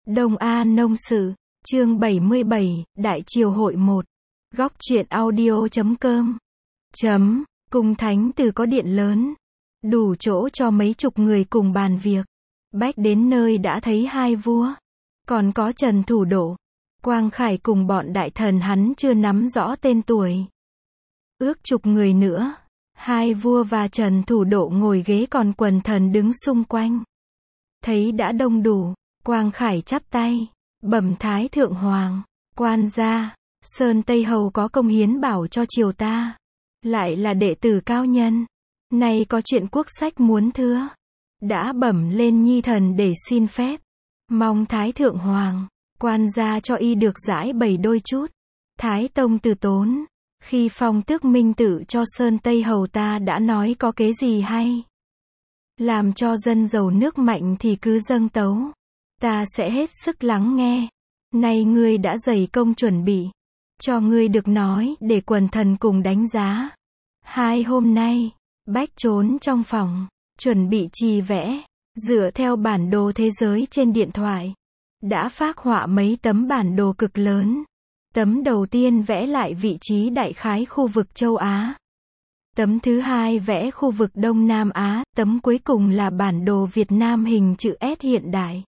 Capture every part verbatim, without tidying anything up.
Đông A Nông Sự, chương bảy mươi bảy, Đại Triều Hội một. Góc truyện audio chấm com. Chấm, cung thánh từ có điện lớn. Đủ chỗ cho mấy chục người cùng bàn việc. Bách đến nơi đã thấy hai vua. Còn có Trần Thủ Độ, Quang Khải cùng bọn đại thần hắn chưa nắm rõ tên tuổi. Ước chục người nữa. Hai vua và Trần Thủ Độ ngồi ghế còn quần thần đứng xung quanh. Thấy đã đông đủ, Quang Khải chắp tay, bẩm Thái Thượng Hoàng, quan gia, Sơn Tây Hầu có công hiến bảo cho triều ta. Lại là đệ tử cao nhân. Nay có chuyện quốc sách muốn thưa. Đã bẩm lên nhi thần để xin phép. Mong Thái Thượng Hoàng, quan gia cho y được giải bày đôi chút. Thái Tông từ Tốn, khi phong tước minh tự cho Sơn Tây Hầu ta đã nói có kế gì hay. Làm cho dân giàu nước mạnh thì cứ dâng tấu. Ta sẽ hết sức lắng nghe. Nay ngươi đã dày công chuẩn bị. Cho ngươi được nói để quần thần cùng đánh giá. Hai hôm nay, Bách trốn trong phòng, chuẩn bị chì vẽ, dựa theo bản đồ thế giới trên điện thoại. Đã phác họa mấy tấm bản đồ cực lớn. Tấm đầu tiên vẽ lại vị trí đại khái khu vực châu Á. Tấm thứ hai vẽ khu vực Đông Nam Á, tấm cuối cùng là bản đồ Việt Nam hình chữ S hiện đại.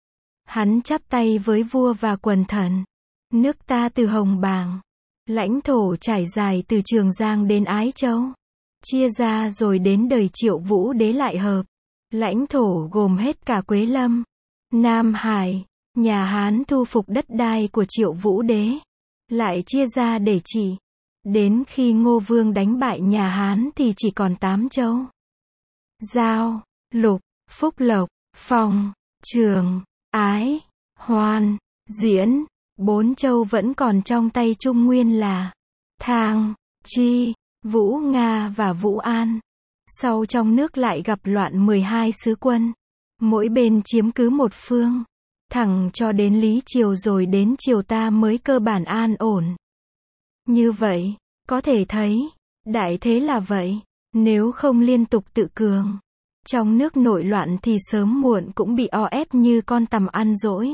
Hắn chắp tay với vua và quần thần. Nước ta từ Hồng Bàng, lãnh thổ trải dài từ Trường Giang đến Ái Châu. Chia ra rồi đến đời Triệu Vũ Đế lại hợp. Lãnh thổ gồm hết cả Quế Lâm, Nam Hải, nhà Hán thu phục đất đai của Triệu Vũ Đế. Lại chia ra để trị. Đến khi Ngô Vương đánh bại nhà Hán thì chỉ còn tám châu. Giao, Lục, Phúc Lộc, Phong, Trường, Ái, Hoan, Diễn. Bốn châu vẫn còn trong tay Trung Nguyên là Thang, Chi, Vũ Nga và Vũ An. Sau trong nước lại gặp loạn mười hai sứ quân. Mỗi bên chiếm cứ một phương. Thẳng cho đến Lý Triều rồi đến triều ta mới cơ bản an ổn. Như vậy, có thể thấy, đại thế là vậy. Nếu không liên tục tự cường, trong nước nội loạn thì sớm muộn cũng bị o ép như con tằm ăn dỗi.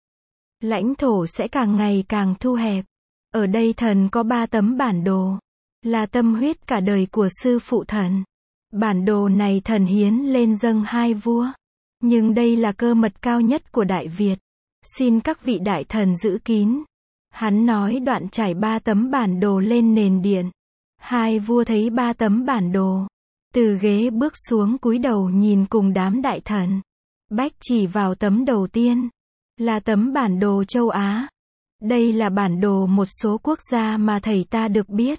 Lãnh thổ sẽ càng ngày càng thu hẹp. Ở đây thần có ba tấm bản đồ. Là tâm huyết cả đời của sư phụ thần. Bản đồ này thần hiến lên dâng hai vua. Nhưng đây là cơ mật cao nhất của Đại Việt. Xin các vị đại thần giữ kín. Hắn nói đoạn trải ba tấm bản đồ lên nền điện. Hai vua thấy ba tấm bản đồ. Từ ghế bước xuống cúi đầu nhìn cùng đám đại thần. Bách chỉ vào tấm đầu tiên. Là tấm bản đồ châu Á. Đây là bản đồ một số quốc gia mà thầy ta được biết.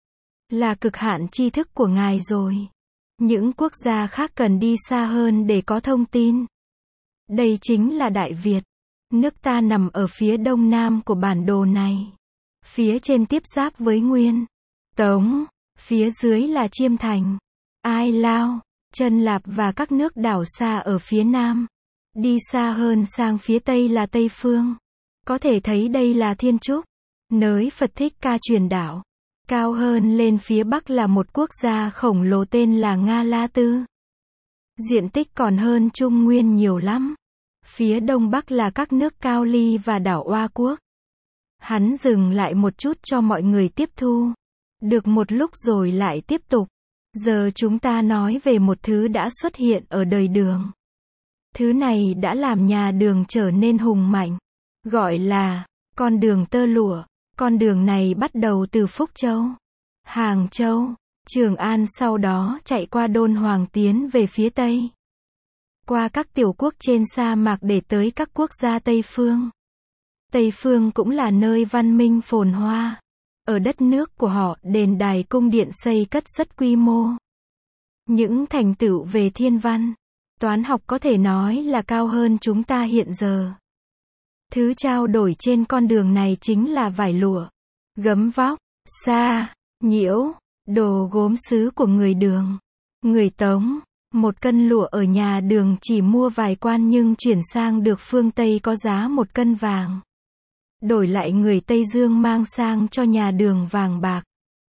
Là cực hạn tri thức của ngài rồi. Những quốc gia khác cần đi xa hơn để có thông tin. Đây chính là Đại Việt. Nước ta nằm ở phía đông nam của bản đồ này. Phía trên tiếp giáp với Nguyên, Tống. Phía dưới là Chiêm Thành, Ai Lao, Chân Lạp và các nước đảo xa ở phía nam. Đi xa hơn sang phía tây là Tây Phương. Có thể thấy đây là Thiên Trúc, nơi Phật Thích Ca truyền đạo. Cao hơn lên phía bắc là một quốc gia khổng lồ tên là Nga La Tư. Diện tích còn hơn Trung Nguyên nhiều lắm. Phía đông bắc là các nước Cao Ly và đảo Oa Quốc. Hắn dừng lại một chút cho mọi người tiếp thu. Được một lúc rồi lại tiếp tục. Giờ chúng ta nói về một thứ đã xuất hiện ở đời Đường. Thứ này đã làm nhà Đường trở nên hùng mạnh. Gọi là con đường tơ lụa. Con đường này bắt đầu từ Phúc Châu, Hàng Châu, Trường An, sau đó chạy qua Đôn Hoàng tiến về phía Tây. Qua các tiểu quốc trên sa mạc để tới các quốc gia Tây Phương. Tây Phương cũng là nơi văn minh phồn hoa. Ở đất nước của họ, đền đài cung điện xây cất rất quy mô. Những thành tựu về thiên văn, toán học có thể nói là cao hơn chúng ta hiện giờ. Thứ trao đổi trên con đường này chính là vải lụa, gấm vóc, sa, nhiễu, đồ gốm sứ của người Đường, người Tống. Một cân lụa ở nhà Đường chỉ mua vài quan nhưng chuyển sang được phương Tây có giá một cân vàng. Đổi lại người Tây Dương mang sang cho nhà Đường vàng bạc,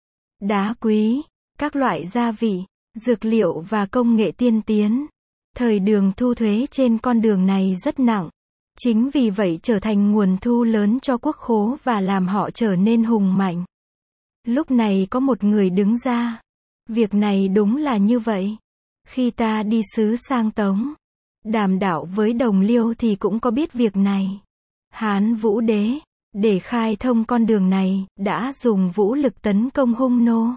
đá quý, các loại gia vị, dược liệu và công nghệ tiên tiến. Thời Đường thu thuế trên con đường này rất nặng. Chính vì vậy trở thành nguồn thu lớn cho quốc khố và làm họ trở nên hùng mạnh. Lúc này có một người đứng ra. Việc này đúng là như vậy. Khi ta đi xứ sang Tống, đàm đạo với Đồng Liêu thì cũng có biết việc này. Hán Vũ Đế, để khai thông con đường này, đã dùng vũ lực tấn công Hung Nô.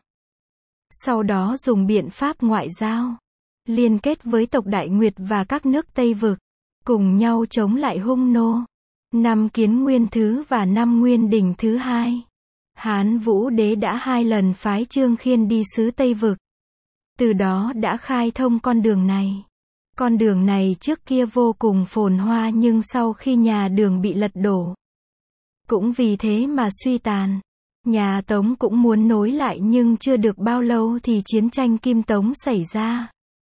Sau đó dùng biện pháp ngoại giao, liên kết với tộc Đại Nguyệt và các nước Tây Vực, cùng nhau chống lại Hung Nô. Năm Kiến Nguyên thứ và năm Nguyên Đỉnh thứ hai, Hán Vũ Đế đã hai lần phái Trương Khiên đi xứ Tây Vực. Từ đó đã khai thông con đường này. Con đường này trước kia vô cùng phồn hoa nhưng sau khi nhà Đường bị lật đổ, cũng vì thế mà suy tàn. Nhà Tống cũng muốn nối lại nhưng chưa được bao lâu thì chiến tranh Kim Tống xảy ra.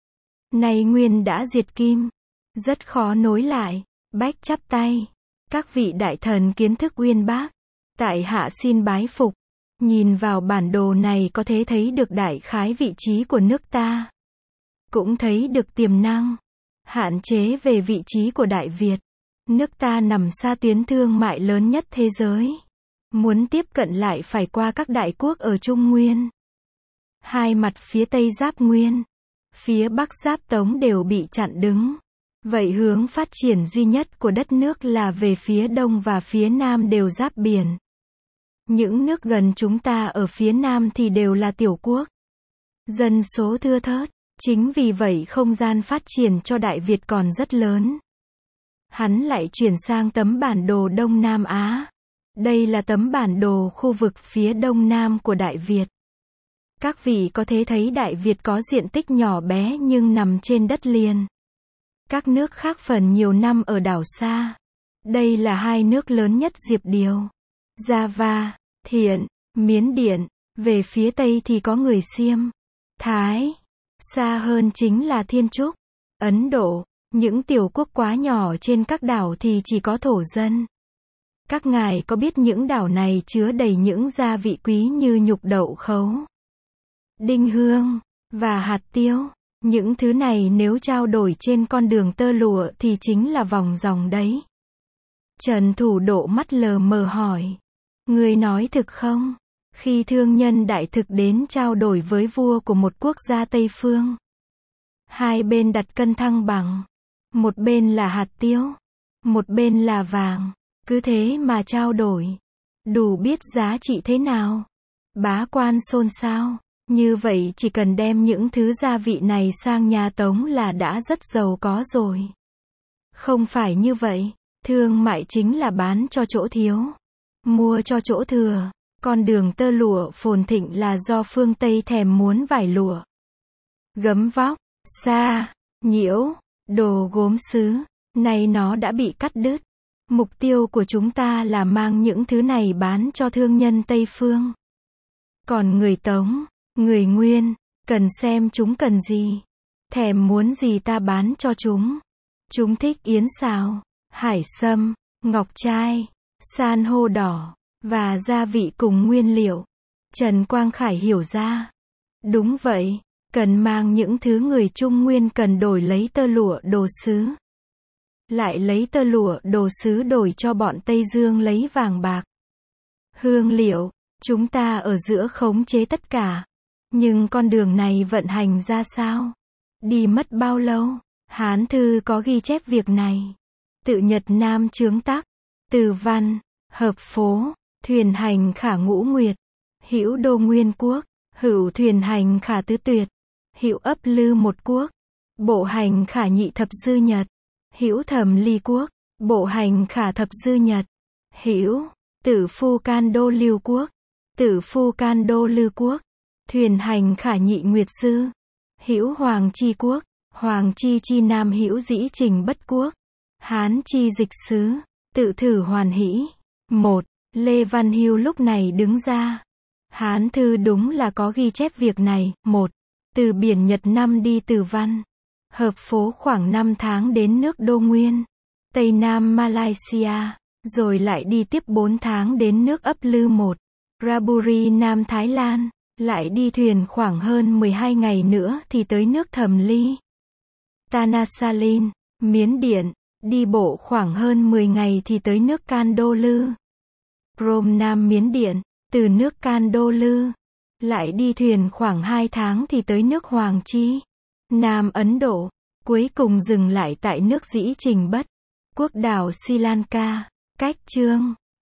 Nay Nguyên đã diệt Kim, rất khó nối lại. Bách chắp tay. Các vị đại thần kiến thức uyên bác, tại hạ xin bái phục. Nhìn vào bản đồ này có thể thấy được đại khái vị trí của nước ta. Cũng thấy được tiềm năng, hạn chế về vị trí của Đại Việt. Nước ta nằm xa tuyến thương mại lớn nhất thế giới. Muốn tiếp cận lại phải qua các đại quốc ở Trung Nguyên. Hai mặt phía Tây giáp Nguyên, phía Bắc giáp Tống đều bị chặn đứng. Vậy hướng phát triển duy nhất của đất nước là về phía Đông và phía Nam đều giáp biển. Những nước gần chúng ta ở phía Nam thì đều là tiểu quốc. Dân số thưa thớt, chính vì vậy không gian phát triển cho Đại Việt còn rất lớn. Hắn lại chuyển sang tấm bản đồ Đông Nam Á. Đây là tấm bản đồ khu vực phía Đông Nam của Đại Việt. Các vị có thể thấy Đại Việt có diện tích nhỏ bé nhưng nằm trên đất liền. Các nước khác phần nhiều năm ở đảo xa. Đây là hai nước lớn nhất Diệp Điều, Java, Thiện, Miến Điện. Về phía Tây thì có người Xiêm, Thái. Xa hơn chính là Thiên Trúc, Ấn Độ. Những tiểu quốc quá nhỏ trên các đảo thì chỉ có thổ dân. Các ngài có biết những đảo này chứa đầy những gia vị quý như nhục đậu khấu, đinh hương và hạt tiêu. Những thứ này nếu trao đổi trên con đường tơ lụa thì chính là vòng dòng đấy. Trần Thủ Độ mắt lờ mờ hỏi. Người nói thực không? Khi thương nhân đại thực đến trao đổi với vua của một quốc gia Tây Phương, hai bên đặt cân thăng bằng. Một bên là hạt tiêu, một bên là vàng. Cứ thế mà trao đổi. Đủ biết giá trị thế nào. Bá quan xôn xao. Như vậy chỉ cần đem những thứ gia vị này sang nhà Tống là đã rất giàu có rồi. Không phải như vậy. Thương mại chính là bán cho chỗ thiếu, mua cho chỗ thừa. Con đường tơ lụa phồn thịnh là do phương Tây thèm muốn vải lụa, gấm vóc, sa, nhiễu, đồ gốm sứ. Nay nó đã bị cắt đứt. Mục tiêu của chúng ta là mang những thứ này bán cho thương nhân Tây Phương. Còn người Tống, người Nguyên, cần xem chúng cần gì. Thèm muốn gì ta bán cho chúng. Chúng thích yến xào, hải sâm, ngọc trai, san hô đỏ, và gia vị cùng nguyên liệu. Trần Quang Khải hiểu ra. Đúng vậy, cần mang những thứ người Trung Nguyên cần đổi lấy tơ lụa đồ sứ. Lại lấy tơ lụa đồ sứ đổi cho bọn Tây Dương lấy vàng bạc, hương liệu. Chúng ta ở giữa khống chế tất cả. Nhưng con đường này vận hành ra sao? Đi mất bao lâu? Hán thư có ghi chép việc này. Tự Nhật Nam Chướng Tắc, Từ Văn, Hợp Phố, Thuyền hành khả ngũ nguyệt, hữu đô nguyên quốc, hữu thuyền hành khả tứ tuyệt, hữu ấp lư một quốc, bộ hành khả nhị thập dư nhật, hữu thẩm ly quốc, bộ hành khả thập dư nhật, hữu tử phu can đô lưu quốc, tử phu can đô lư quốc, thuyền hành khả nhị nguyệt dư, hữu hoàng chi quốc, hoàng chi chi nam hữu dĩ trình bất quốc, hán chi dịch xứ, tự thử hoàn hỷ. Một. Lê Văn Hưu lúc này đứng ra. Hán thư đúng là có ghi chép việc này. Một. Từ biển Nhật năm đi Từ Văn, Hợp Phố khoảng năm tháng đến nước Đô Nguyên, Tây Nam Malaysia, rồi lại đi tiếp bốn tháng đến nước Ấp Lư một, Raburi Nam Thái Lan, lại đi thuyền khoảng hơn mười hai ngày nữa thì tới nước Thẩm Ly, Tanasalin, Miến Điện, Đi bộ khoảng hơn mười ngày thì tới nước Can Đô Lư. Prom Nam Miến Điện, từ nước Can Đô Lư, lại đi thuyền khoảng hai tháng thì tới nước Hoàng Chi, Nam Ấn Độ, cuối cùng dừng lại tại nước Dĩ Trình Bất, quốc đảo Sri Lanka, cách chương